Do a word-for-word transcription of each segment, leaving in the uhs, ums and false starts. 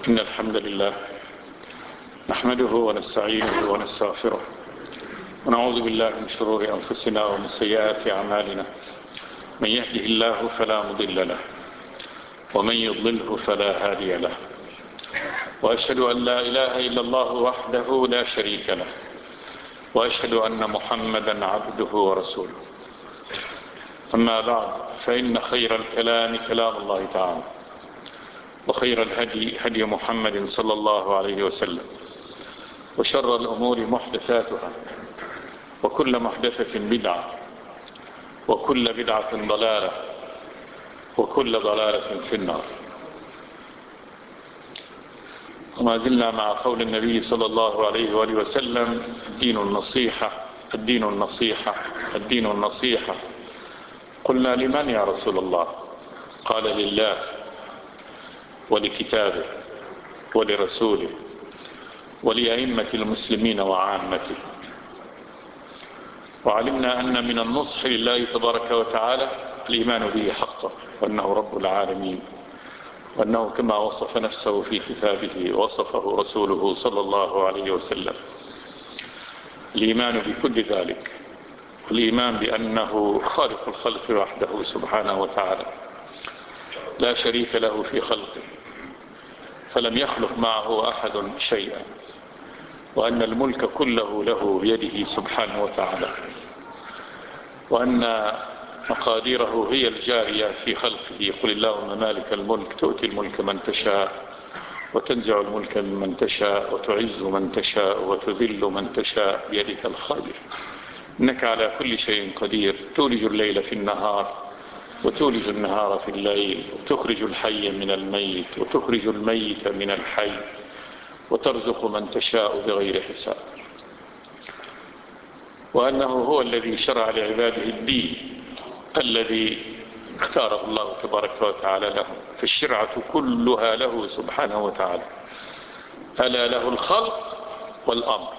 إن الحمد لله نحمده ونستعينه ونستغفره ونعوذ بالله من شرور أنفسنا ومن سيئات أعمالنا. من يهده الله فلا مضل له ومن يضلله فلا هادي له، وأشهد أن لا إله إلا الله وحده لا شريك له، وأشهد أن محمدا عبده ورسوله. أما بعد، فإن خير الكلام كلام الله تعالى، وخير الهدي هدي محمد صلى الله عليه وسلم، وشر الأمور محدثاتها، وكل محدثة بدعة، وكل بدعة ضلالة، وكل ضلالة في النار. وما زلنا مع قول النبي صلى الله عليه وآله وسلم: الدين النصيحة، الدين النصيحة، الدين النصيحة. قلنا: لمن يا رسول الله؟ قال: لله ولكتابه ولرسوله ولأئمة المسلمين وعامته. وعلمنا أن من النصح لله تبارك وتعالى الإيمان به حقا، وأنه رب العالمين، وأنه كما وصف نفسه في كتابه وصفه رسوله صلى الله عليه وسلم. الإيمان بكل ذلك، الإيمان بأنه خالق الخلق وحده سبحانه وتعالى، لا شريك له في خلقه، فلم يخلق معه أحد شيئا، وأن الملك كله له بيده سبحانه وتعالى، وأن مقاديره هي الجارية في خلقه. قل اللهم مالك الملك تؤتي الملك من تشاء، وتنزع الملك ممن تشاء، وتعز من تشاء، وتذل من تشاء، بيدك الخير، إنك على كل شيء قدير. تولج الليل في النهار، وتولج النهار في الليل، وتخرج الحي من الميت، وتخرج الميت من الحي، وترزق من تشاء بغير حساب. وأنه هو الذي شرع لعباده الدين الذي اختاره الله تبارك وتعالى له، فالشرعة كلها له سبحانه وتعالى. ألا له الخلق والأمر،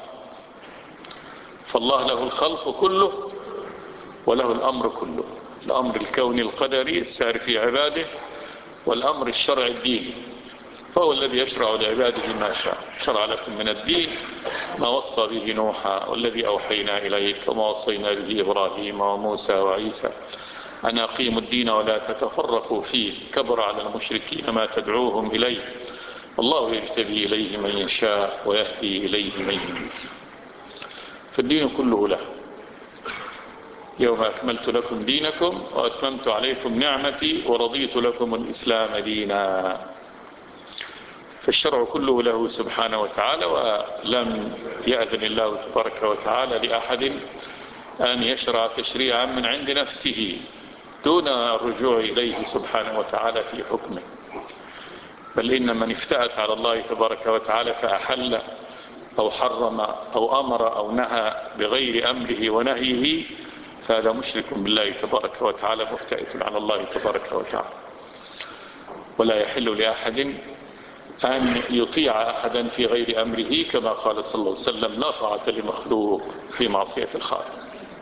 فالله له الخلق كله وله الأمر كله، الأمر الكوني القدري السار في عباده، والأمر الشرعي الديني، فهو الذي يشرع لعباده ما شاء. شرع لكم من الدين ما وصى به نوحا والذي أوحينا إليك وما وصينا به إبراهيم وموسى وعيسى أن أقيموا الدين ولا تتفرقوا فيه، كبر على المشركين ما تدعوهم إليه، والله يجتبي إليه من يشاء ويهدي إليه من ينيب. فالدين كله له. يوم أكملت لكم دينكم وأتممت عليكم نعمتي ورضيت لكم الإسلام دينا. فالشرع كله له سبحانه وتعالى، ولم يأذن الله تبارك وتعالى لأحد أن يشرع تشريعا من عند نفسه دون الرجوع إليه سبحانه وتعالى في حكمه. بل إن من افتأت على الله تبارك وتعالى فأحل أو حرم أو أمر أو نهى بغير أمره ونهيه، فهذا مشرك بالله تبارك وتعالى، مفتئت على الله تبارك وتعالى. ولا يحل لأحد أن يطيع أحدا في غير أمره، كما قال صلى الله عليه وسلم: لا طاعة لمخلوق في معصية الخالق.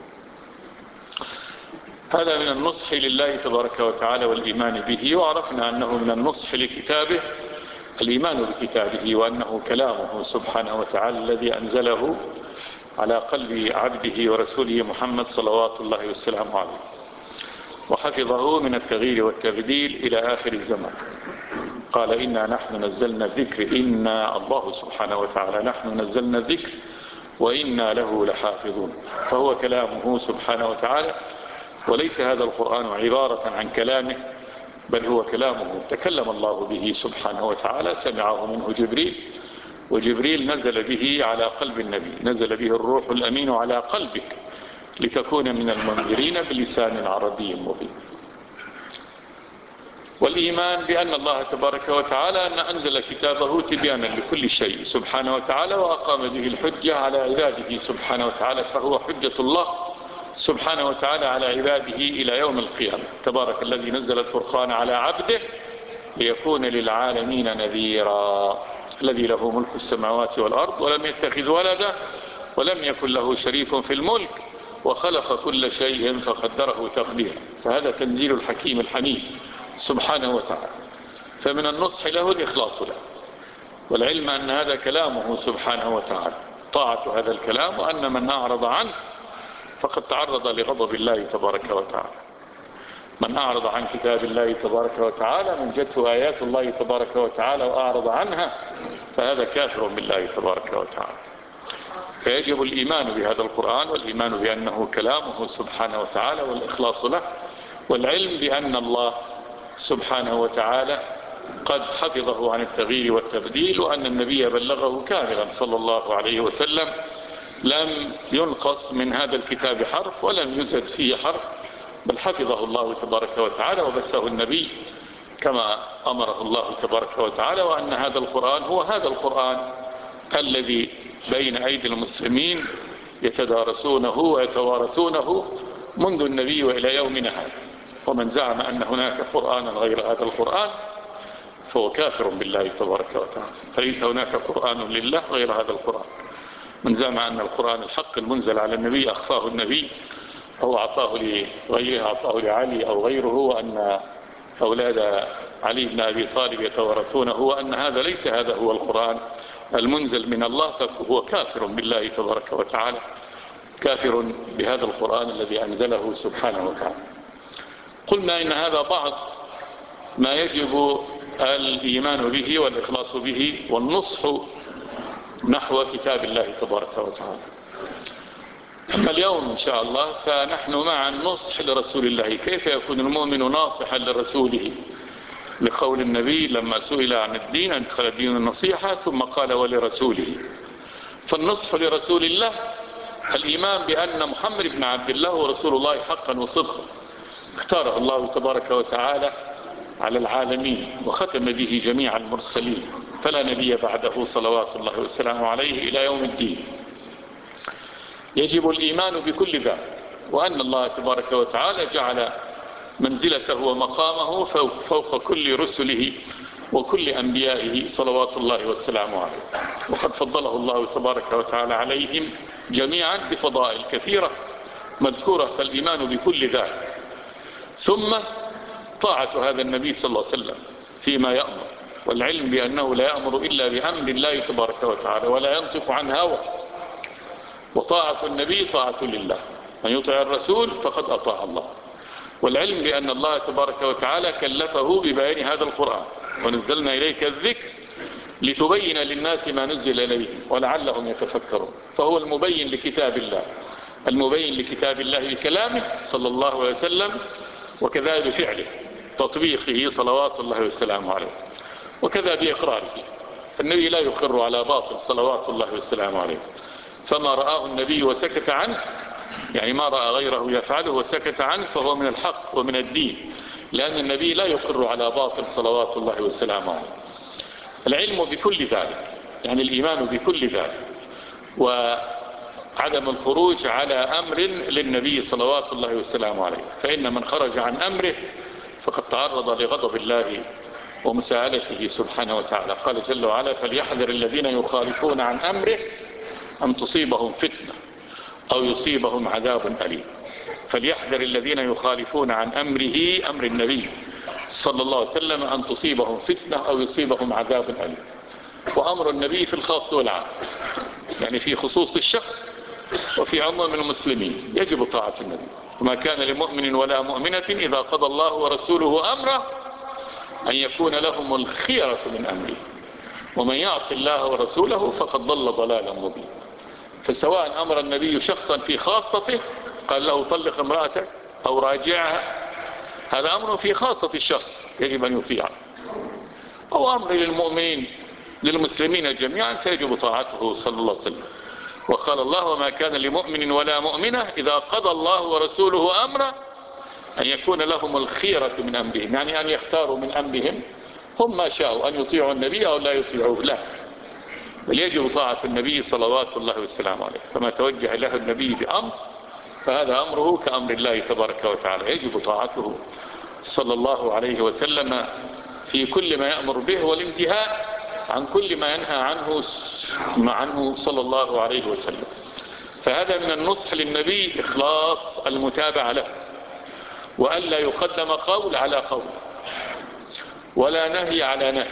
هذا من النصح لله تبارك وتعالى والإيمان به. وعرفنا أنه من النصح لكتابه الإيمان بكتابه، وأنه كلامه سبحانه وتعالى الذي أنزله على قلب عبده ورسوله محمد صلوات الله والسلام عليه، وحفظه من التغيير والتبديل إلى آخر الزمان. قال: إنا نحن نزلنا الذكر، إنا الله سبحانه وتعالى نحن نزلنا الذكر وإنا له لحافظون. فهو كلامه سبحانه وتعالى، وليس هذا القرآن عبارة عن كلامه، بل هو كلامه تكلم الله به سبحانه وتعالى، سمعه منه جبريل، وجبريل نزل به على قلب النبي، نزل به الروح الأمين على قلبك لتكون من المنذرين بلسان عربي مبين. والإيمان بأن الله تبارك وتعالى أن أنزل كتابه تبيانا لكل شيء سبحانه وتعالى، وأقام به الحجة على عباده سبحانه وتعالى، فهو حجة الله سبحانه وتعالى على عباده إلى يوم القيامة. تبارك الذي نزل الفرقان على عبده ليكون للعالمين نذيرا، الذي له ملك السماوات والأرض ولم يتخذ ولدا ولم يكن له شريك في الملك وخلق كل شيء فقدره تقديرا. فهذا تنزيل الحكيم الحميد سبحانه وتعالى. فمن النصح له الإخلاص له، والعلم أن هذا كلامه سبحانه وتعالى، طاعة هذا الكلام، وأن من أعرض عنه فقد تعرض لغضب الله تبارك وتعالى. من أعرض عن كتاب الله تبارك وتعالى من جدته آيات الله تبارك وتعالى وأعرض عنها فهذا كافر بالله تبارك وتعالى. فيجب الإيمان بهذا القرآن، والإيمان بأنه كلامه سبحانه وتعالى، والإخلاص له، والعلم بأن الله سبحانه وتعالى قد حفظه عن التغيير والتبديل، وأن النبي بلغه كاملا صلى الله عليه وسلم، لم ينقص من هذا الكتاب حرف ولم يزد فيه حرف، بل حفظه الله تبارك وتعالى وبثه النبي كما أمره الله تبارك وتعالى، وأن هذا القرآن هو هذا القرآن الذي بين أيدي المسلمين يتدارسونه ويتوارثونه منذ النبي وإلى يومنا هذا. ومن زعم أن هناك قرآنا غير هذا القرآن فهو كافر بالله تبارك وتعالى، فليس هناك قرآن لله غير هذا القرآن. من زعم أن القرآن الحق المنزل على النبي أخفاه النبي أو أعطاه لغيره، أعطاه لعلي أو غيره، وأن أولاد علي بن أبي طالب يتوارثونه، وأن هذا ليس هذا هو القرآن المنزل من الله، فهو كافر بالله تبارك وتعالى، كافر بهذا القرآن الذي أنزله سبحانه وتعالى. قلنا إن هذا بعض ما يجب الإيمان به والإخلاص به والنصح نحو كتاب الله تبارك وتعالى. أما اليوم إن شاء الله فنحن مع النصح لرسول الله. كيف يكون المؤمن ناصحا لرسوله؟ لقول النبي لما سئل عن الدين أدخل الدين النصيحة، ثم قال ولرسوله. فالنصح لرسول الله الإيمان بأن محمد بن عبد الله هو رسول الله حقا وصدقا، اختاره الله تبارك وتعالى على العالمين وختم به جميع المرسلين، فلا نبي بعده صلوات الله وسلامه عليه إلى يوم الدين. يجب الإيمان بكل ذلك، وأن الله تبارك وتعالى جعل منزلته ومقامه فوق كل رسله وكل أنبيائه صلوات الله وسلامه عليه، وقد فضله الله تبارك وتعالى عليهم جميعا بفضائل كثيرة مذكورة، فالإيمان بكل ذلك. ثم طاعة هذا النبي صلى الله عليه وسلم فيما يأمر، والعلم بأنه لا يأمر إلا بأمر الله تبارك وتعالى ولا ينطق عن هوى، وطاعة النبي طاعة لله، من يطع الرسول فقد أطاع الله. والعلم بأن الله تبارك وتعالى كلفه ببيان هذا القرآن، ونزلنا إليك الذكر لتبين للناس ما نزل إليهم ولعلهم يتفكرون، فهو المبين لكتاب الله، المبين لكتاب الله بكلامه صلى الله عليه وسلم، وكذا بفعله تطبيقه صلوات الله وسلامه عليه، وكذا بإقراره. النبي لا يقر على باطل صلوات الله وسلامه عليه، فما رآه النبي وسكت عنه، يعني ما رأى غيره يفعله وسكت عنه، فهو من الحق ومن الدين، لأن النبي لا يقر على باطل صلوات الله وسلامه عليه. العلم بكل ذلك يعني الإيمان بكل ذلك، وعدم الخروج على أمر للنبي صلوات الله وسلامه عليه، فإن من خرج عن أمره فقد تعرض لغضب الله ومساءلته سبحانه وتعالى. قال جل وعلا فليحذر الذين يخالفون عن أمره أن تصيبهم فتنة أو يصيبهم عذاب أليم. فليحذر الذين يخالفون عن أمره، أمر النبي صلى الله عليه وسلم، أن تصيبهم فتنة أو يصيبهم عذاب أليم. وأمر النبي في الخاص والعام، يعني في خصوص الشخص وفي عموم المسلمين يجب طاعة النبي. وما كان لمؤمن ولا مؤمنة إذا قضى الله ورسوله أمره أن يكون لهم الخيرة من أمره، ومن يعص الله ورسوله فقد ضل ضلالا مبينا. فسواء أمر النبي شخصا في خاصته قال له طلق امرأتك أو راجعها، هذا أمر في خاصة الشخص يجب أن يطيع، أو أمر للمؤمنين للمسلمين جميعا فيجب طاعته صلى الله عليه وسلم. وقال الله وما كان لمؤمن ولا مؤمنة إذا قضى الله ورسوله أمرا أن يكون لهم الخيرة من أمرهم، يعني أن يختاروا من أمرهم هم ما شاءوا، أن يطيعوا النبي أو لا يطيعوه، لا، بل يجب طاعة النبي صلوات الله والسلام عليه. فما توجه له النبي بأمر فهذا أمره كأمر الله تبارك وتعالى، يجب طاعته صلى الله عليه وسلم في كل ما يأمر به، والانتهاء عن كل ما ينهى عنه عنه صلى الله عليه وسلم. فهذا من النصح للنبي إخلاص المتابعة له، وألا يقدم قول على قول ولا نهي على نهي،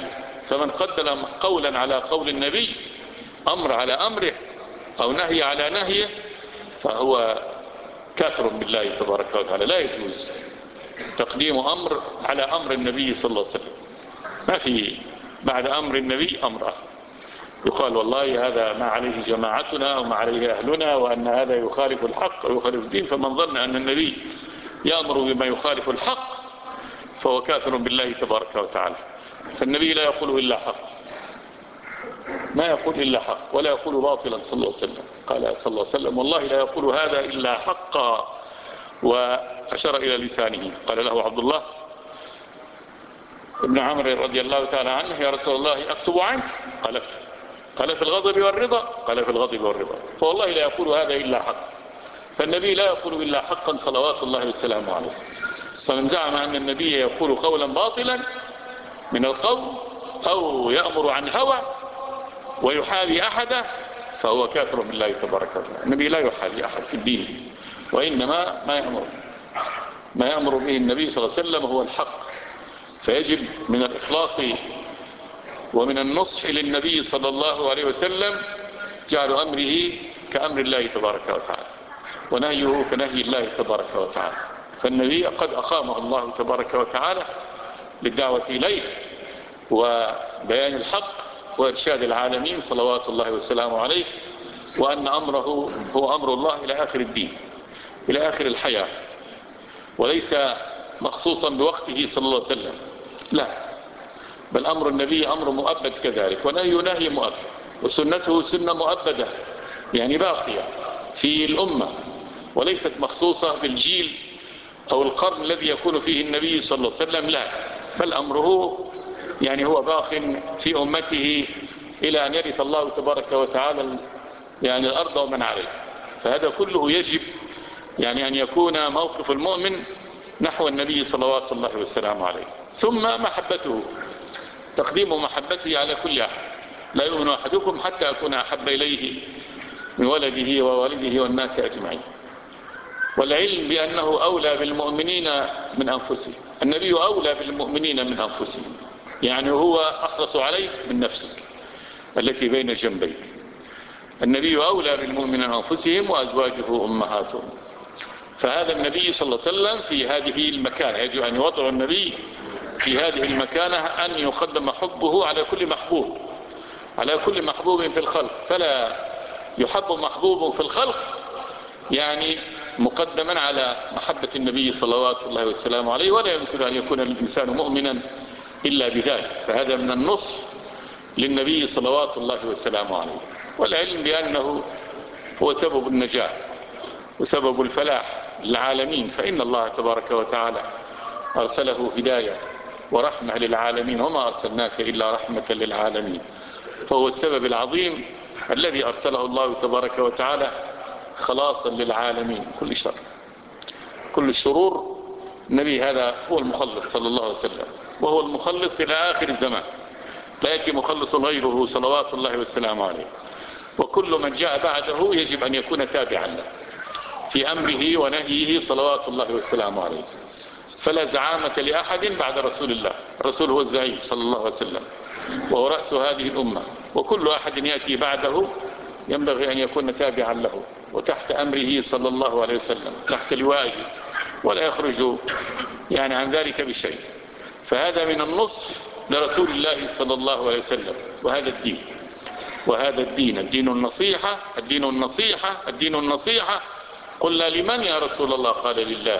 فمن قدم قولا على قول النبي، أمر على أمره أو نهي على نهيه، فهو كافر بالله تبارك وتعالى. لا يجوز تقديم أمر على أمر النبي صلى الله عليه وسلم. ما في بعد أمر النبي أمر آخر يقال والله هذا ما عليه جماعتنا وما عليه أهلنا، وأن هذا يخالف الحق ويخالف الدين. فمن ظن أن النبي يأمر بما يخالف الحق فهو كافر بالله تبارك وتعالى. فالنبي لا يقول إلا حق، ما يقول إلا حق، ولا يقول باطلا صلى الله عليه وسلم. قال صلى الله عليه وسلم والله لا يقول هذا إلا حقا، وأشار إلى لسانه. قال له عبد الله ابن عمرو رضي الله تعالى عنه يا رسول الله أكتب عنك؟ قال قال في الغضب والرضا؟ قال في الغضب والرضا. فوالله لا يقول هذا إلا حق. فالنبي لا يقول إلا حقا صلوات الله وسلامه عليه. فمن زعم أن النبي يقول قولا باطلا من القول أو يأمر عن هوى ويحابي أحدا فهو كافر بالله تبارك وتعالى. النبي لا يحابي أحد في الدين، وإنما ما يأمر ما يأمر به النبي صلى الله عليه وسلم هو الحق. فيجب من الإخلاص ومن النصح للنبي صلى الله عليه وسلم جعل أمره كأمر الله تبارك وتعالى، ونهيه كنهي الله تبارك وتعالى. فالنبي قد أقامه الله تبارك وتعالى للدعوة إليه وبيان الحق وإرشاد العالمين صلوات الله وسلامه عليه، وأن أمره هو أمر الله إلى آخر الدين، إلى آخر الحياة، وليس مخصوصا بوقته صلى الله عليه وسلم، لا، بل أمر النبي أمر مؤبد كذلك، ونهي نهي مؤبد، وسنته سنة مؤبدة يعني باقية في الأمة، وليست مخصوصة بالجيل أو القرن الذي يكون فيه النبي صلى الله عليه وسلم، لا، بل أمره يعني هو باق في أمته إلى أن يرث الله تبارك وتعالى يعني الأرض ومن عليه. فهذا كله يجب يعني أن يكون موقف المؤمن نحو النبي صلوات الله والسلام عليه. ثم محبته، تقديم محبته على كل أحد. لا يؤمن أحدكم حتى أكون أحب إليه من ولده ووالده والناس أجمعين. والعلم بأنه أولى بالمؤمنين من أنفسهم. النبي أولى بالمؤمنين من أنفسهم، يعني هو أحرص عليك من نفسك التي بين جنبيك. النبي أولى بالمؤمنين من أنفسهم وأزواجه أمهاتهم. فهذا النبي صلى الله عليه وسلم في هذه المكانة يجب أن يوضع النبي في هذه المكانة، أن يقدم حبه على كل محبوب، على كل محبوب في الخلق. فلا يحب محبوب في الخلق يعني مقدما على محبة النبي صلوات الله والسلام عليه، ولا يمكن أن يكون الإنسان مؤمنا إلا بذلك. فهذا من النصح للنبي صلوات الله والسلام عليه. والعلم بأنه هو سبب النجاة وسبب الفلاح للعالمين، فإن الله تبارك وتعالى أرسله هداية ورحمة للعالمين، وما أرسلناك إلا رحمة للعالمين. فهو السبب العظيم الذي أرسله الله تبارك وتعالى خلاصا للعالمين كل شر كل الشرور. النبي هذا هو المخلص صلى الله عليه وسلم، وهو المخلص إلى آخر الزمان، لا يأتي مخلص غيره صلوات الله والسلام عليه. وكل من جاء بعده يجب أن يكون تابعا له في أمره ونهيه صلوات الله والسلام عليه. فلا زعامة لأحد بعد رسول الله. الرسول هو الزعيم صلى الله عليه وسلم، وهو رأس هذه الأمة، وكل أحد يأتي بعده ينبغي أن يكون تابعا له وتحت أمره صلى الله عليه وسلم، تحت لوائه، ولا يخرج يعني عن ذلك بشيء. فهذا من النصح لرسول الله صلى الله عليه وسلم. وهذا الدين وهذا الدين الدين النصيحة الدين النصيحة الدين النصيحة. قلنا لمن يا رسول الله؟ قال لله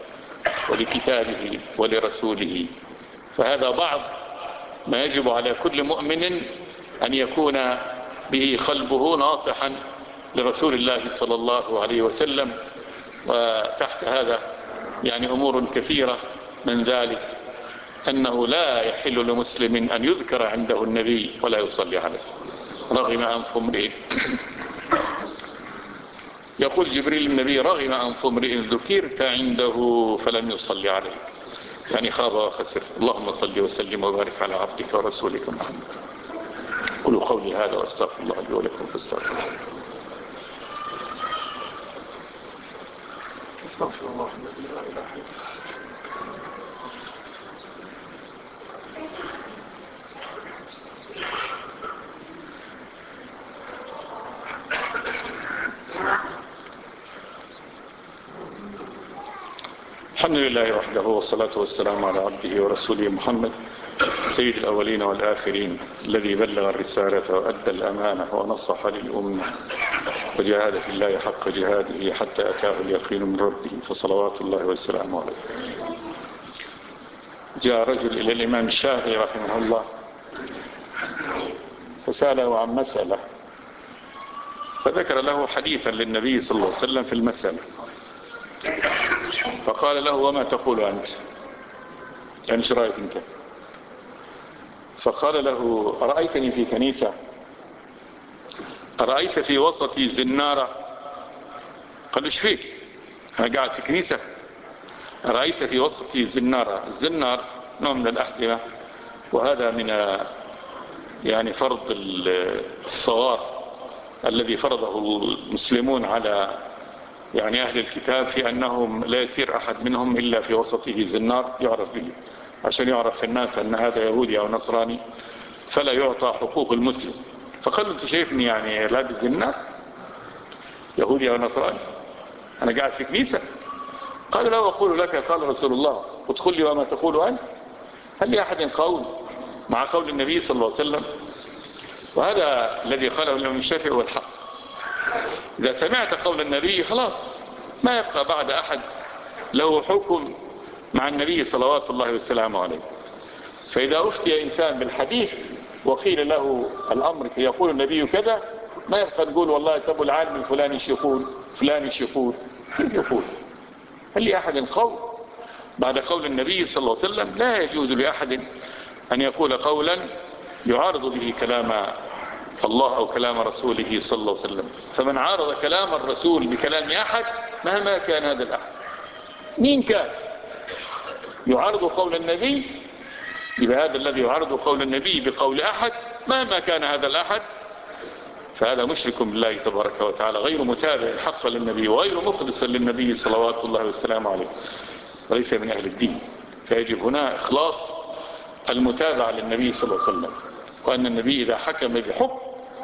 ولكتابه ولرسوله. فهذا بعض ما يجب على كل مؤمن أن يكون به قلبه ناصحا لرسول الله صلى الله عليه وسلم. وتحت هذا يعني أمور كثيرة، من ذلك أنه لا يحل لمسلم أن يذكر عنده النبي ولا يصلي عليه، رغم أنف امرئ. يقول جبريل النبي رغم أنف امرئ ذكرت عنده فلم يصلي عليه، يعني خاب وخسر. اللهم صل وسلم وبارك على عبدك ورسولك محمد. قولوا قولي هذا واستغفر الله لي ولكم فاستغفروه. استغفر الله الذي لا اله الا هو. الحمد لله وحده والصلاة والسلام على عبده ورسوله محمد سيد الأولين والآخرين الذي بلغ الرسالة وأدى الأمانة ونصح للأمة وجاهد في الله حق جهاده حتى أتاه اليقين من ربه فصلوات الله والسلام عليه. جاء رجل إلى الإمام الشافعي رحمه الله فسأله عن مسألة فذكر له حديثا للنبي صلى الله عليه وسلم في المسألة فقال له وما تقول أنت؟ يعني ايش رأيك انت؟ فقال له أرأيتني في كنيسة؟ أرأيت في وسطي زنارة؟ قال ايش فيك؟ أنا قاعد في كنيسة. أرأيت في وسطي زنارة. الزنار نوع من الأحذية، وهذا من يعني فرض الصوار الذي فرضه المسلمون على يعني أهل الكتاب في أنهم لا يسير أحد منهم إلا في وسطه زنار يعرف به، عشان يعرف الناس أن هذا يهودي أو نصراني فلا يعطى حقوق المسلم. فقال أنت شايفني يعني لابس زنار يهودي أو نصراني؟ أنا قاعد في كنيسة. قال لا أقول لك قال رسول الله ادخل لي وما تقول أنت. هل لأحد قول مع قول النبي صلى الله عليه وسلم؟ وهذا الذي قاله الإمام الشافعي هو الحق. إذا سمعت قول النبي خلاص ما يبقى بعد أحد له حكم مع النبي صلوات الله والسلام عليه. فإذا أفتي إنسان بالحديث وقيل له الأمر يقول النبي كذا ما يبقى تقول والله تبو العالم الفلاني يقول فلان يقول. كيف يقول؟ هل لأحد قول بعد قول النبي صلى الله عليه وسلم؟ لا يجوز لأحد أن يقول قولا يعارض به كلام الله أو كلام رسوله صلى الله عليه وسلم. فمن عارض كلام الرسول بكلام أحد مهما كان هذا الأحد مين كان يعارض قول النبي، يبقى هذا الذي يعارض قول النبي بقول أحد مهما كان هذا الأحد فهذا مشرك بالله تبارك وتعالى، غير متابع حقا للنبي وغير مخلص للنبي صلوات الله والسلام عليه، وليس من أهل الدين. فيجب هنا إخلاص المتابعة للنبي صلى الله عليه وسلم، وأن النبي إذا حكم بحكم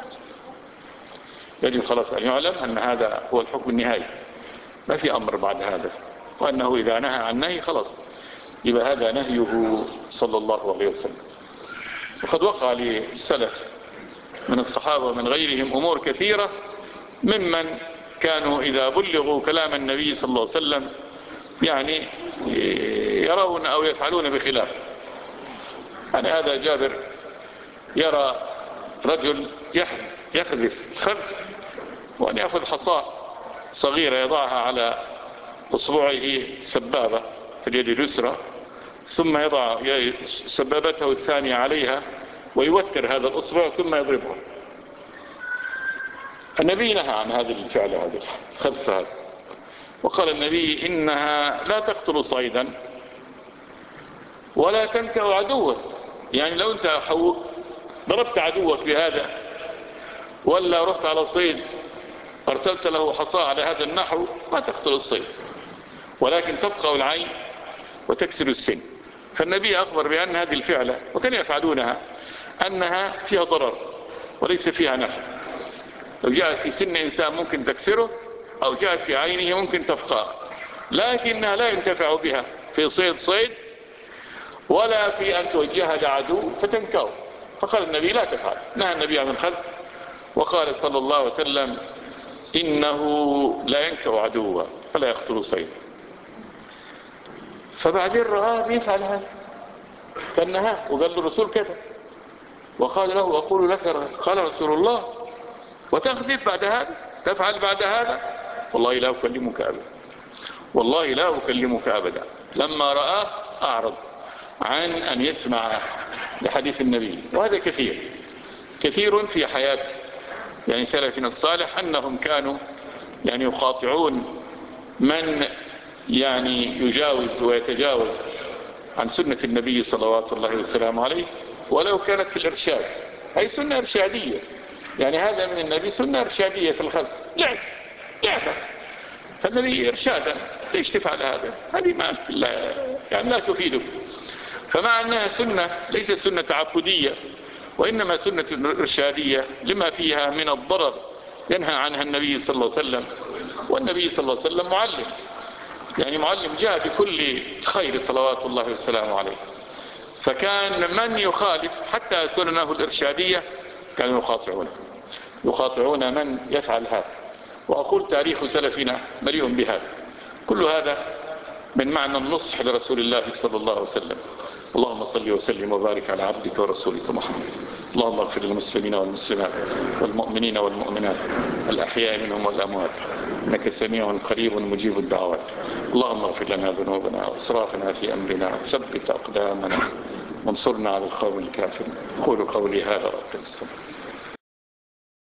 يجب خلاص أن يعلم أن هذا هو الحكم النهائي، ما في أمر بعد هذا، وأنه إذا نهى عن نهي خلاص يبقى هذا نهيه صلى الله عليه وسلم. وقد وقع للسلف من الصحابة ومن غيرهم أمور كثيرة ممن كانوا إذا بلغوا كلام النبي صلى الله عليه وسلم يعني يرون أو يفعلون بخلاف. أنا هذا جابر يرى رجل يخذف خذف وأن يأخذ حصاة صغيرة يضعها على أصبعه السبابة في اليد اليسرى ثم يضع سبابته الثانية عليها ويوتر هذا الأصبع ثم يضربه. النبي نهى عن هذا الفعل هذا الخذف هذا، وقال النبي إنها لا تقتل صيدا ولا تنكأ عدوا. يعني لو أنت ضربت عدوك بهذا ولا رحت على صيد أرسلت له حصاة على هذا النحو ما تقتل الصيد، ولكن تفقع العين وتكسر السن. فالنبي أخبر بأن هذه الفعلة وكان يفعلونها أنها فيها ضرر وليس فيها نفع. لو جاءت في سن إنسان ممكن تكسره أو جاءت في عينه ممكن تفقع، لكنها لا ينتفع بها في صيد صيد ولا في أن توجهها لعدو فتنكو. فقال النبي لا تفعل، نهى النبي عن الخذف وقال صلى الله عليه وسلم إنه لا ينكو عدوا فلا يقتل صيد. فبعدين رآه بيفعل هذا فنهاه وقال له الرسول كذا وقال له أقول لك قال رسول الله وتخذف بعد هذا تفعل بعد هذا والله لا أكلمك أبدا، والله لا أكلمك أبدا. لما رآه أعرض عن أن يسمع لحديث النبي. وهذا كثير كثير في حياة يعني سلفنا الصالح أنهم كانوا يعني يقاطعون من يعني يجاوز ويتجاوز عن سنة النبي صلوات الله والسلام عليه ولو كانت في الإرشاد، هي سنة إرشادية. يعني هذا من النبي سنة إرشادية في الخلق لعب لعبة، فالنبي إرشادا ليش تفعل هذا؟ هذه ما لا يعني لا تفيدك. فمع أنها سنة ليست سنة تعبدية وإنما سنة إرشادية لما فيها من الضرر ينهى عنها النبي صلى الله عليه وسلم، والنبي صلى الله عليه وسلم معلم يعني معلم جاء بكل خير صلوات الله وسلامه عليه. فكان من يخالف حتى سننه الإرشادية كانوا يقاطعونه يقاطعون من يفعل هذا. وأقول تاريخ سلفنا مليء بهذا. كل هذا من معنى النصح لرسول الله صلى الله عليه وسلم. اللهم صل وسلم وبارك على عبدك ورسولك محمد. اللهم اغفر للمسلمين والمسلمات والمؤمنين والمؤمنات الأحياء منهم والأموات إنك سميع قريب مجيب الدعوات. اللهم اغفر لنا ذنوبنا وإسرافنا في أمرنا وثبت أقدامنا وانصرنا على القوم الكافرين. قولوا قولي هذا وأستغفر